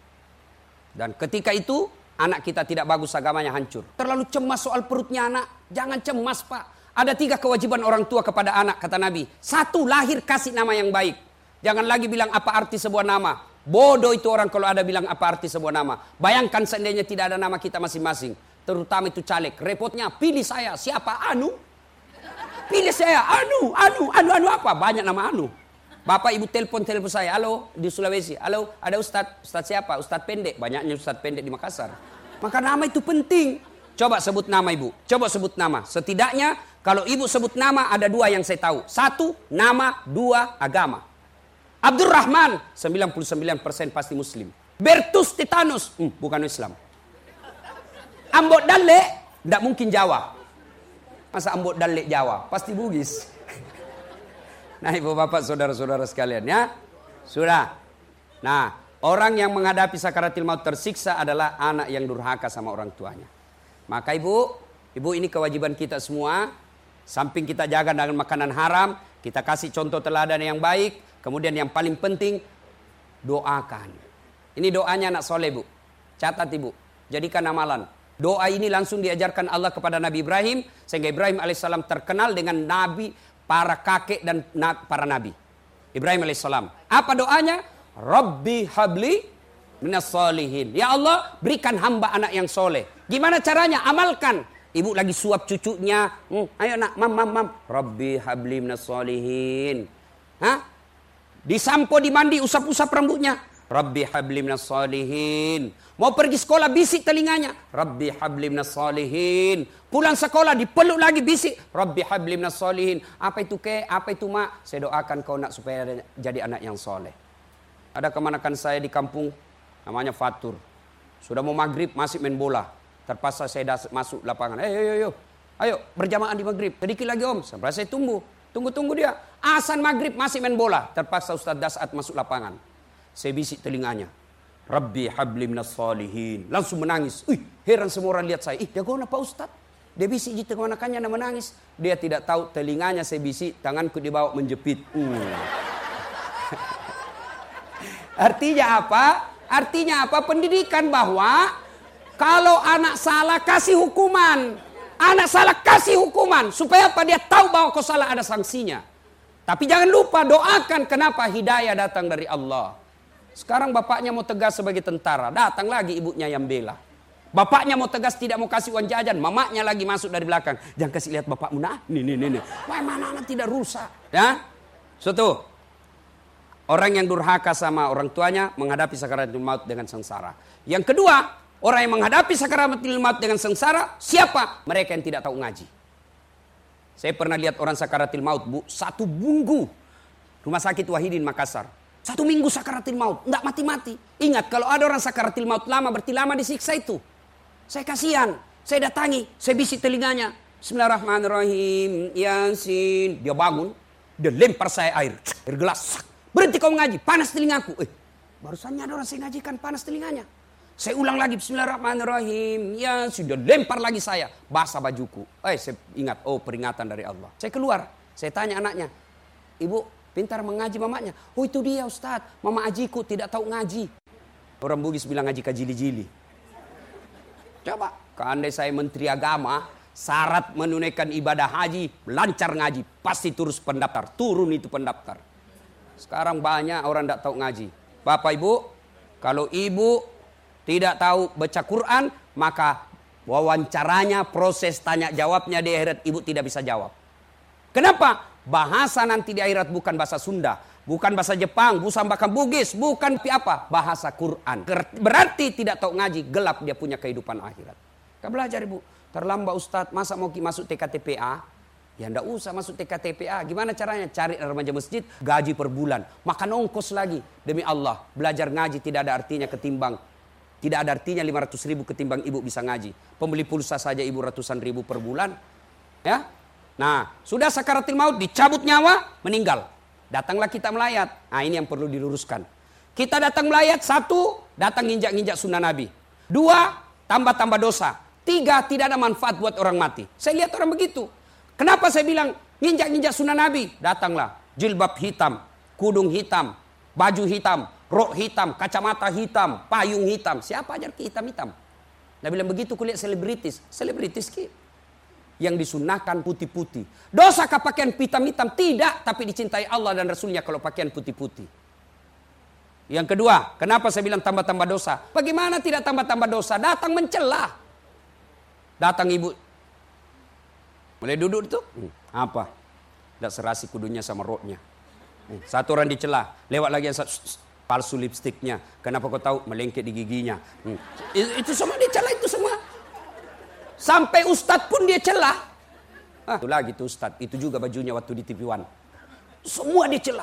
Dan ketika itu, anak kita tidak bagus agamanya hancur. Terlalu cemas soal perutnya anak. Jangan cemas pak. Ada tiga kewajiban orang tua kepada anak, kata Nabi. Satu, lahir kasih nama yang baik. Jangan lagi bilang apa arti sebuah nama. Bodoh itu orang kalau ada bilang apa arti sebuah nama. Bayangkan seandainya tidak ada nama kita masing-masing. Terutama itu caleg. Repotnya, pilih saya. Siapa? Anu. Pilih saya. Anu, anu, anu, anu apa? Banyak nama anu. Bapak ibu telepon telepon saya, halo di Sulawesi, halo ada Ustadz, Ustadz siapa? Ustadz pendek, banyaknya Ustadz pendek di Makassar. Maka nama itu penting. Coba sebut nama ibu, coba sebut nama. Setidaknya kalau ibu sebut nama ada dua yang saya tahu. Satu, nama, dua, agama. Abdurrahman, sembilan puluh sembilan persen pasti muslim. Bertus Titanus, hmm, bukan Islam. Ambot Dalle, tidak mungkin Jawa. Masa Ambot Dalle Jawa? Pasti Bugis. Nah ibu bapak saudara-saudara sekalian ya. Sudah. Nah orang yang menghadapi sakaratil maut tersiksa adalah anak yang durhaka sama orang tuanya. Maka ibu, ibu ini kewajiban kita semua. Samping kita jaga dengan makanan haram, kita kasih contoh teladan yang baik. Kemudian yang paling penting, doakan. Ini doanya anak soleh bu. Catat ibu, jadikan amalan. Doa ini langsung diajarkan Allah kepada Nabi Ibrahim. Sehingga Ibrahim alaihissalam terkenal dengan Nabi para kakek dan para nabi. Ibrahim alaihissalam. Apa doanya? Rabbi habli minas solihin. Ya Allah, berikan hamba anak yang soleh. Gimana caranya? Amalkan. Ibu lagi suap cucunya. Hmm, ayo nak, mam, mam, mam. Rabbi habli minas solihin. Hah? Disampo, dimandi, usap-usap rambutnya. Rabbi habli minas solihin. Mau pergi sekolah, bisik telinganya. Rabbi habli minas solihin. Pulang sekolah, dipeluk lagi, bisik. Rabbi habli minas solihin. Apa itu ke? Apa itu mak? Saya doakan kau nak supaya jadi anak yang soleh. Ada kemanakan saya di kampung, namanya Fatur. Sudah mau maghrib, masih main bola. Terpaksa saya masuk lapangan. Ayo, ayo, ayo. Ayo, berjamaah di maghrib. Sedikit lagi om, sampai saya tunggu. Tunggu-tunggu dia. Azan maghrib, masih main bola. Terpaksa Ustaz Dasat masuk lapangan. Saya bisik telinganya. Rabbi habli minas salihin. Langsung menangis. Ih, heran semua orang lihat saya. Ih, dia gona Pak Ustaz. Dia bisik gitu kemanakannya dan menangis. Dia tidak tahu telinganya saya bisik, tanganku dibawa menjepit. Hmm. Artinya apa? Artinya apa? Pendidikan bahwa kalau anak salah kasih hukuman. Anak salah kasih hukuman. Supaya apa? Dia tahu bahwa kau salah ada sanksinya. Tapi jangan lupa doakan kenapa hidayah datang dari Allah. Sekarang bapaknya mau tegas sebagai tentara. Datang lagi ibunya yang bela. Bapaknya mau tegas tidak mau kasih uang jajan, mamanya lagi masuk dari belakang. Jangan kasih lihat bapakmu, nah, nih, nih, nih, nih. Wah, mana anak tidak rusak. Ya, satu, orang yang durhaka sama orang tuanya menghadapi sakaratul maut dengan sengsara. Yang kedua, orang yang menghadapi sakaratul maut dengan sengsara, siapa? Mereka yang tidak tahu ngaji. Saya pernah lihat orang sakaratul maut, bu, satu minggu, Rumah Sakit Wahidin Makassar. Satu minggu sakaratul maut, enggak mati-mati. Ingat, kalau ada orang sakaratul maut lama, berarti lama disiksa itu. Saya kasihan, saya datangi, saya bisik telinganya. Bismillahirrahmanirrahim, Yasin. Dia bangun, dia lempar saya air, air gelas. Berhenti kau ngaji, panas telingaku. Eh, barusannya ada orang saya ngajikan, panas telinganya. Saya ulang lagi, Bismillahirrahmanirrahim, Yasin. Dia lempar lagi saya, basah bajuku. Eh, saya ingat, oh peringatan dari Allah. Saya keluar, saya tanya anaknya, ibu pintar mengaji mamanya. Oh itu dia Ustaz, mama ajiku tidak tahu ngaji. Orang Bugis bilang ngaji kajili-jili. Coba, andai saya menteri agama, syarat menunaikan ibadah haji, lancar ngaji, pasti terus pendaftar, turun itu pendaftar. Sekarang banyak orang tidak tahu ngaji. Bapak Ibu, kalau ibu tidak tahu baca Quran, maka wawancaranya, proses tanya jawabnya di akhirat ibu tidak bisa jawab. Kenapa? Bahasa nanti di akhirat bukan bahasa Sunda, bukan bahasa Jepang, bukan bahasa Bugis, bukan apa? Bahasa Quran. Berarti tidak tahu ngaji, gelap dia punya kehidupan akhirat. Kau belajar ibu, terlambat Ustadz, masa mau masuk T K T P A? Ya enggak usah masuk T K T P A. Gimana caranya? Cari remaja masjid, gaji per bulan, makan ongkos lagi. Demi Allah, belajar ngaji tidak ada artinya ketimbang, tidak ada artinya lima ratus ribu ketimbang ibu bisa ngaji. Pembeli pulsa saja ibu ratusan ribu per bulan. Ya. Nah, sudah sakaratul maut, dicabut nyawa, meninggal. Datanglah kita melayat. Nah, ini yang perlu diluruskan. Kita datang melayat, satu, datang nginjak-nginjak sunnah Nabi. Dua, tambah-tambah dosa. Tiga, tidak ada manfaat buat orang mati. Saya lihat orang begitu. Kenapa saya bilang nginjak-nginjak sunnah Nabi? Datanglah, jilbab hitam, kudung hitam, baju hitam, rok hitam, kacamata hitam, payung hitam. Siapa ajar ke hitam-hitam? Nah, bilang begitu kulihat selebritis. Selebritis ki. Yang disunahkan putih-putih. Dosakah pakaian hitam-hitam? Tidak, tapi dicintai Allah dan Rasulnya kalau pakaian putih-putih. Yang kedua, kenapa saya bilang tambah-tambah dosa? Bagaimana tidak tambah-tambah dosa? Datang mencela. Datang ibu. Mulai duduk itu. Hmm, apa? Tidak serasi kudunya sama roknya. Hmm, satu orang dicela. Lewat lagi yang satu. Palsu lipstiknya. Kenapa kau tahu? Melengket di giginya. Hmm. Itu semua dicela itu semua. Sampai ustadz pun dia celah. Ah, itu lagi tuh ustadz. Itu juga bajunya waktu di T V One. Semua dia celah.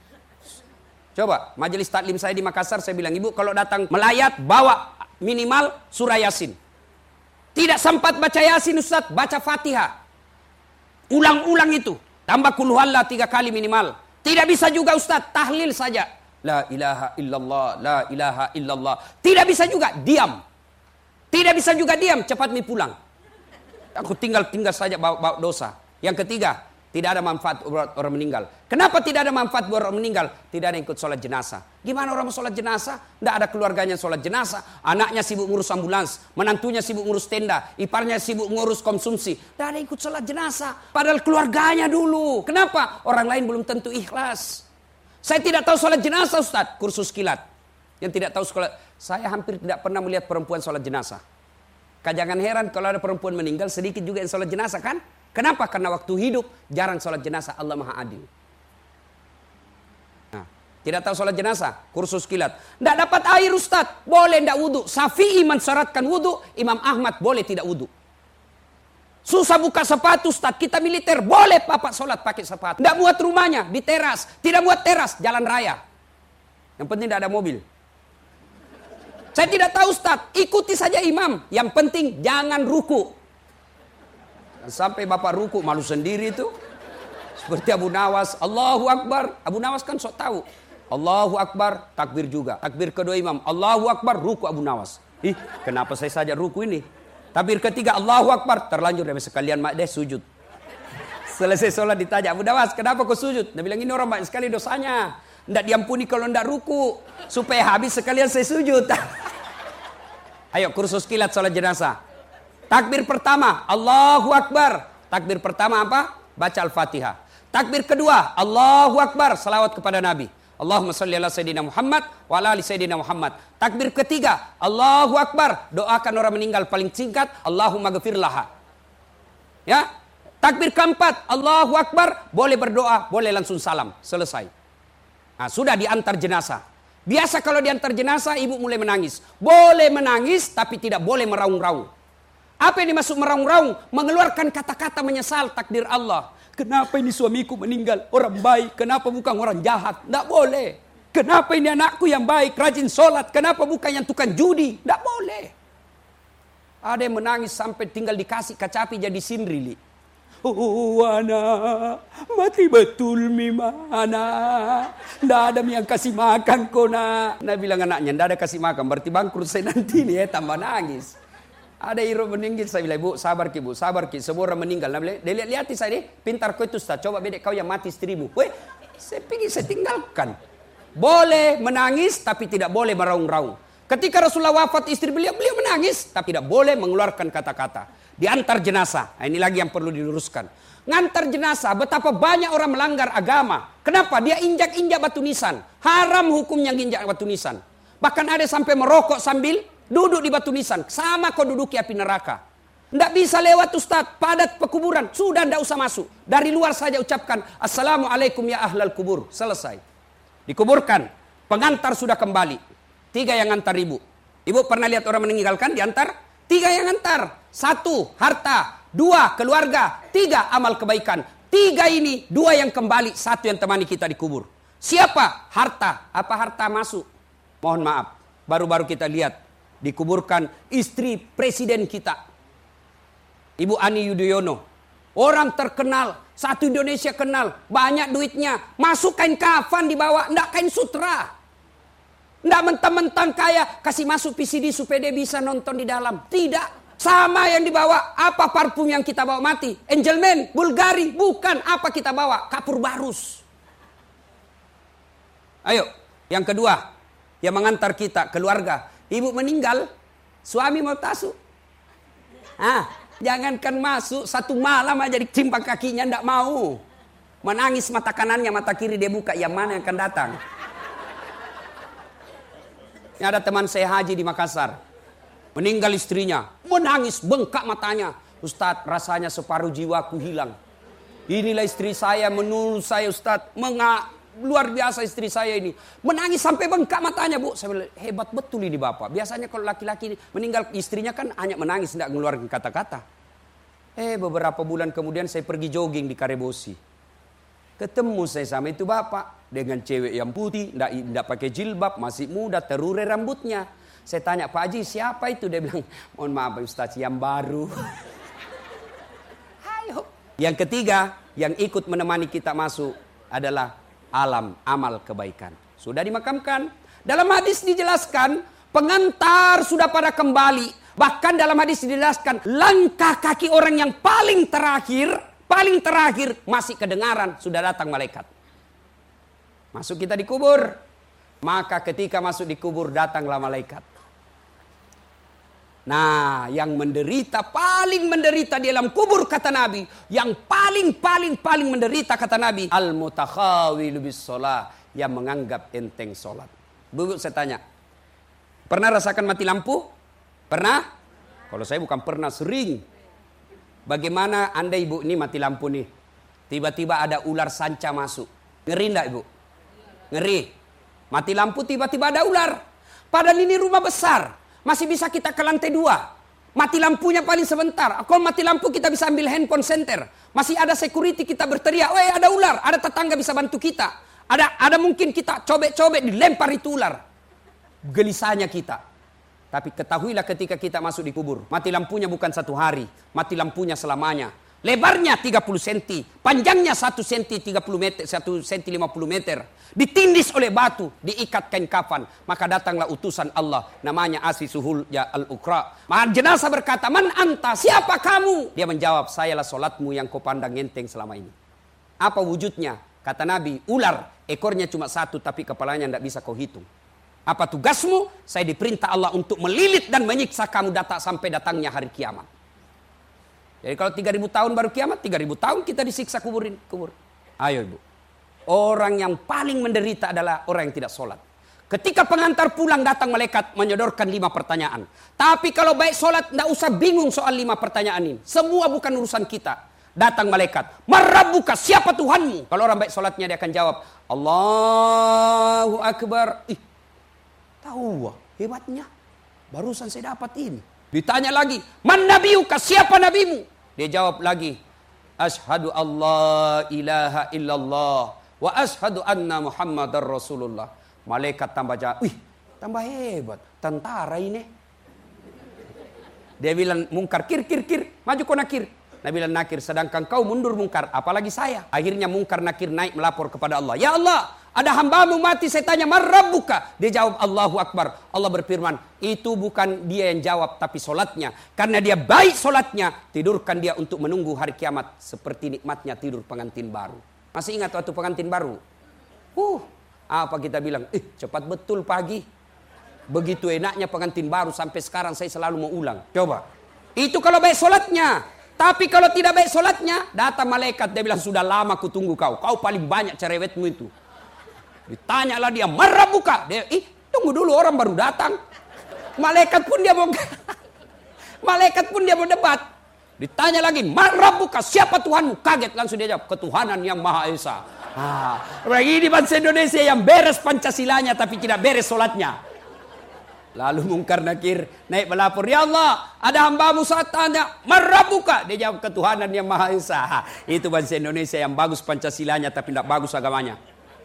Coba majelis taklim saya di Makassar, saya bilang, ibu kalau datang melayat bawa minimal surah Yasin. Tidak sempat baca Yasin ustadz, baca Fatihah. Ulang-ulang itu. Tambah kul huwallah tiga kali minimal. Tidak bisa juga ustadz, tahlil saja. La ilaha illallah, la ilaha illallah. Tidak bisa juga, diam. Tidak bisa juga diam, cepat mi pulang. Aku tinggal-tinggal saja bawa, bawa dosa. Yang ketiga, tidak ada manfaat buat orang meninggal. Kenapa tidak ada manfaat buat orang meninggal? Tidak ada yang ikut sholat jenazah. Gimana orang mau sholat jenazah? Tidak ada keluarganya sholat jenazah. Anaknya sibuk ngurus ambulans. Menantunya sibuk ngurus tenda. Iparnya sibuk ngurus konsumsi. Tidak ada yang ikut sholat jenazah. Padahal keluarganya dulu. Kenapa? Orang lain belum tentu ikhlas. Saya tidak tahu sholat jenazah Ustaz. Kursus kilat. Yang tidak tahu sekolah. Saya hampir tidak pernah melihat perempuan sholat jenazah. Jangan heran kalau ada perempuan meninggal, sedikit juga yang sholat jenazah kan? Kenapa? Karena waktu hidup jarang sholat jenazah. Allah Maha Adil. Nah, tidak tahu sholat jenazah, kursus kilat. Tidak dapat air Ustaz, boleh tidak wudhu. Syafi'i mensyaratkan wudhu, Imam Ahmad boleh tidak wudhu. Susah buka sepatu Ustaz, kita militer, boleh bapak sholat pakai sepatu. Tidak buat rumahnya, di teras. Tidak buat teras, jalan raya. Yang penting tidak ada mobil. Saya tidak tahu Ustaz, ikuti saja imam. Yang penting jangan ruku. Sampai bapak ruku malu sendiri itu. Seperti Abu Nawas, Allahu Akbar. Abu Nawas kan sok tahu. Allahu Akbar, takbir juga. Takbir kedua imam, Allahu Akbar, ruku Abu Nawas. Ih, kenapa saya saja ruku ini? Takbir ketiga, Allahu Akbar, terlanjur dari sekalian mak deh sujud. Selesai sholat ditanya, Abu Nawas, kenapa kau sujud? Dia bilang, ini orang banyak sekali dosanya. Tidak diampuni kalau tidak ruku. Supaya habis sekalian saya sujud. Ayo kursus kilat sholat jenazah. Takbir pertama, Allahu Akbar. Takbir pertama apa? Baca Al-Fatihah. Takbir kedua, Allahu Akbar, salawat kepada Nabi. Allahumma sholli ala Sayyidina Muhammad wa ala ali Sayyidina Muhammad. Takbir ketiga, Allahu Akbar. Doakan orang meninggal paling singkat, Allahumma ghafir laha. Ya. Takbir keempat, Allahu Akbar. Boleh berdoa, boleh langsung salam. Selesai. Nah, sudah diantar jenazah. Biasa kalau diantar jenazah, ibu mulai menangis. Boleh menangis, tapi tidak boleh meraung-raung. Apa yang dimaksud meraung-raung? Mengeluarkan kata-kata menyesal takdir Allah. Kenapa ini suamiku meninggal? Orang baik. Kenapa bukan orang jahat? Tidak boleh. Kenapa ini anakku yang baik, rajin sholat? Kenapa bukan yang tukang judi? Tidak boleh. Ada yang menangis sampai tinggal dikasih kacapi jadi sinrili. Oh anak, mati betul mimana. Tidak ada yang kasih makan kona. Nah bilang anaknya, tidak ada kasih makan. Berarti bangkrut saya nanti nih ya, tambah nangis. Ada iro meninggal, saya bilang, bu, sabar ki, bu, sabar ki. Semua orang meninggal. Nah, bilang, dia lihat-lihat saya nih, pintar kau itu, Ustaz. Coba bedek kau yang mati istrimu. Weh, saya pikir saya tinggalkan. Boleh menangis, tapi tidak boleh meraung-raung. Ketika Rasulullah wafat, istri beliau, beliau menangis, tapi tidak boleh mengeluarkan kata-kata. Diantar jenazah. Nah, ini lagi yang perlu diluruskan. Ngantar jenazah, betapa banyak orang melanggar agama. Kenapa? Dia injak-injak batu nisan. Haram hukumnya injak batu nisan. Bahkan ada sampai merokok sambil duduk di batu nisan. Sama kau duduki api neraka. Tidak bisa lewat Ustaz. Padat pekuburan. Sudah tidak usah masuk. Dari luar saja ucapkan. Assalamualaikum ya ahlal kubur. Selesai. Dikuburkan. Pengantar sudah kembali. Tiga yang antar ibu. Ibu pernah lihat orang meninggalkan diantar? Tiga yang antar. Satu, harta. Dua, keluarga. Tiga, amal kebaikan. Tiga ini, dua yang kembali. Satu yang temani kita dikubur. Siapa? Harta. Apa harta masuk? Mohon maaf. Baru-baru kita lihat. Dikuburkan istri presiden kita. Ibu Ani Yudhoyono. Orang terkenal. Satu Indonesia kenal. Banyak duitnya. Masuk kain kafan dibawa. Tidak kain sutra. Tidak mentang-mentang kaya. Kasih masuk P C D supaya dia bisa nonton di dalam. Tidak. Sama yang dibawa. Apa parfum yang kita bawa mati? Angelman, Bulgari. Bukan. Apa kita bawa? Kapur barus. Ayo. Yang kedua. Yang mengantar kita. Keluarga. Ibu meninggal, suami mau tasuk. Ah, jangankan masuk, satu malam aja dicimpang kakinya, ndak mau. Menangis mata kanannya, mata kiri dia buka, yang mana yang akan datang. Ini ada teman saya haji di Makassar. Meninggal istrinya, menangis, bengkak matanya. Ustadz, rasanya separuh jiwaku hilang. Inilah istri saya, menurut saya Ustadz, mengak. Luar biasa istri saya ini. Menangis sampai bengkak matanya, bu. Saya bilang, hebat betul ini bapak. Biasanya kalau laki-laki meninggal istrinya kan hanya menangis, tidak mengeluarkan kata-kata. Eh beberapa bulan kemudian saya pergi jogging di Karebosi. Ketemu saya sama itu bapak. Dengan cewek yang putih, tidak, tidak pakai jilbab, masih muda, terurai rambutnya. Saya tanya, Pak Haji siapa itu? Dia bilang, mohon maaf Ustaz, yang baru. Ayo. Yang ketiga, yang ikut menemani kita masuk adalah alam amal kebaikan. Sudah dimakamkan. Dalam hadis dijelaskan pengantar sudah pada kembali. Bahkan dalam hadis dijelaskan langkah kaki orang yang paling terakhir, paling terakhir masih kedengaran sudah datang malaikat. Masuk kita dikubur. Maka ketika masuk dikubur datanglah malaikat. Nah, yang menderita, paling menderita di dalam kubur kata Nabi, yang paling paling paling menderita kata Nabi, al-mutakhawilu bis-shalah, yang menganggap enteng salat. Bu, saya tanya, pernah rasakan mati lampu? Pernah? Kalau saya bukan pernah, sering. Bagaimana Anda ibu ini mati lampu nih? Tiba-tiba ada ular sanca masuk. Ngeri enggak ibu? Ngeri. Mati lampu tiba-tiba ada ular. Padahal ini rumah besar. Masih bisa kita ke lantai dua. Mati lampunya paling sebentar. Kalau mati lampu kita bisa ambil handphone center. Masih ada security kita berteriak. Weh ada ular. Ada tetangga bisa bantu kita. Ada ada mungkin kita cobek-cobek dilempar itu ular. Gelisahnya kita. Tapi ketahuilah ketika kita masuk di kubur. Mati lampunya bukan satu hari. Mati lampunya selamanya. Lebarnya tiga puluh sentimeter. Panjangnya satu sentimeter tiga puluh meter. satu sentimeter lima puluh meter. Ditindis oleh batu. Diikat kain kafan. Maka datanglah utusan Allah. Namanya Asisuhul ya al-Uqra. Maka jenazah berkata, Man anta, siapa kamu? Dia menjawab, sayalah solatmu yang kau pandang enteng selama ini. Apa wujudnya? Kata Nabi, ular. Ekornya cuma satu tapi kepalanya tidak bisa kau hitung. Apa tugasmu? Saya diperintah Allah untuk melilit dan menyiksa kamu datang sampai datangnya hari kiamat. Jadi kalau tiga ribu tahun baru kiamat, tiga ribu tahun kita disiksa kuburin. Kubur. Ayo ibu. Orang yang paling menderita adalah orang yang tidak sholat. Ketika pengantar pulang datang malaikat menyodorkan lima pertanyaan. Tapi kalau baik sholat, tidak usah bingung soal lima pertanyaan ini. Semua bukan urusan kita. Datang malaikat, marabbuka, siapa Tuhanmu? Kalau orang baik sholatnya dia akan jawab, Allahu Akbar. Ih, tahu wah, hebatnya. Barusan saya dapat ini. Ditanya lagi, man nabiyuka, siapa nabimu? Dia jawab lagi, Ashhadu Allah ilaha illallah wa ashhadu anna Muhammadar Rasulullah. Malaikat tambah jawab, wih, tambah hebat, tentara ini. Dia bilang mungkar, kir kir kir, maju kau nakir. Nabi bilang nakir, sedangkan kau mundur mungkar, apalagi saya. Akhirnya mungkar nakir naik melapor kepada Allah. Ya Allah, ada hambamu mati, saya tanya, marabbuka? Dia jawab, Allahu Akbar. Allah berfirman, itu bukan dia yang jawab, tapi solatnya. Karena dia baik solatnya, tidurkan dia untuk menunggu hari kiamat. Seperti nikmatnya tidur pengantin baru. Masih ingat waktu pengantin baru? Uh, apa kita bilang? Eh, cepat betul pagi. Begitu enaknya pengantin baru, sampai sekarang saya selalu mau ulang. Coba. Itu kalau baik solatnya. Tapi kalau tidak baik solatnya, datang malaikat, dia bilang, sudah lama ku tunggu kau. Kau paling banyak cerewetmu itu. Ditanyalah dia, marabbuka? Dia, ih, tunggu dulu, orang baru datang. Malaikat pun dia mau Malaikat pun dia mau debat. Ditanya lagi, marabbuka, siapa Tuhanmu? Kaget langsung dia jawab, ketuhanan yang Maha Esa. Ah, ini bangsa Indonesia yang beres Pancasilanya tapi tidak beres solatnya. Lalu mungkar nakir naik melapor, ya Allah, ada hambamu saat tanya, marabbuka? Dia jawab, ketuhanan yang Maha Esa. Itu bangsa Indonesia yang bagus Pancasilanya tapi tidak bagus agamanya.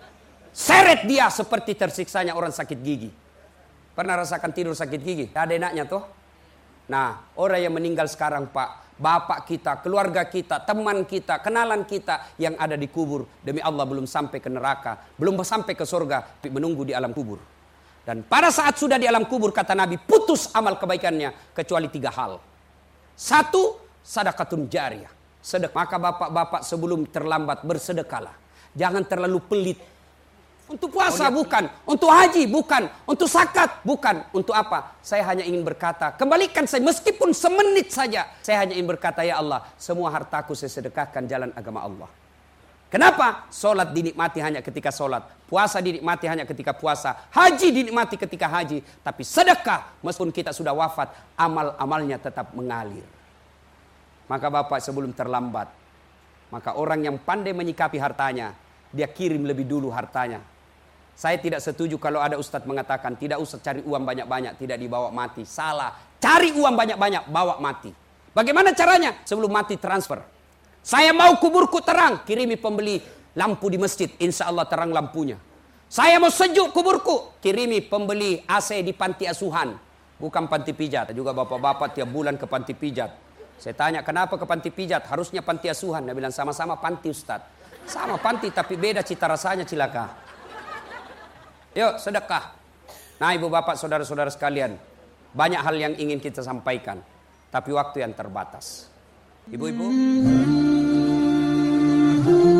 Seret dia seperti tersiksanya orang sakit gigi. Pernah rasakan tidur sakit gigi? Ada enaknya toh? Nah, orang yang meninggal sekarang Pak, bapak kita, keluarga kita, teman kita, kenalan kita yang ada di kubur, demi Allah belum sampai ke neraka, belum sampai ke surga, tapi menunggu di alam kubur. Dan pada saat sudah di alam kubur, kata Nabi, putus amal kebaikannya kecuali tiga hal. Satu, sedekatun jariyah. Sedek. Maka bapak-bapak sebelum terlambat bersedekahlah. Jangan terlalu pelit. Untuk puasa oh, bukan, untuk haji bukan, untuk zakat bukan, untuk apa? Saya hanya ingin berkata, kembalikan saya meskipun semenit saja. Saya hanya ingin berkata, ya Allah, semua hartaku saya sedekahkan jalan agama Allah. Kenapa? Solat dinikmati hanya ketika solat. Puasa dinikmati hanya ketika puasa. Haji dinikmati ketika haji. Tapi sedekah, meskipun kita sudah wafat, amal-amalnya tetap mengalir. Maka bapak sebelum terlambat, maka orang yang pandai menyikapi hartanya, dia kirim lebih dulu hartanya. Saya tidak setuju kalau ada ustadz mengatakan, tidak usah cari uang banyak-banyak, tidak dibawa mati. Salah. Cari uang banyak-banyak, bawa mati. Bagaimana caranya? Sebelum mati transfer. Saya mau kuburku terang, kirimi pembeli lampu di masjid, insya Allah terang lampunya. Saya mau sejuk kuburku, kirimi pembeli A C di panti asuhan, bukan panti pijat. Juga bapak-bapak tiap bulan ke panti pijat. Saya tanya, kenapa ke panti pijat? Harusnya panti asuhan. Dia bilang, sama-sama panti Ustaz. Sama panti tapi beda cita rasanya, cilaka. Yuk sedekah. Nah ibu bapak saudara-saudara sekalian, banyak hal yang ingin kita sampaikan, tapi waktu yang terbatas. Ibu-ibu.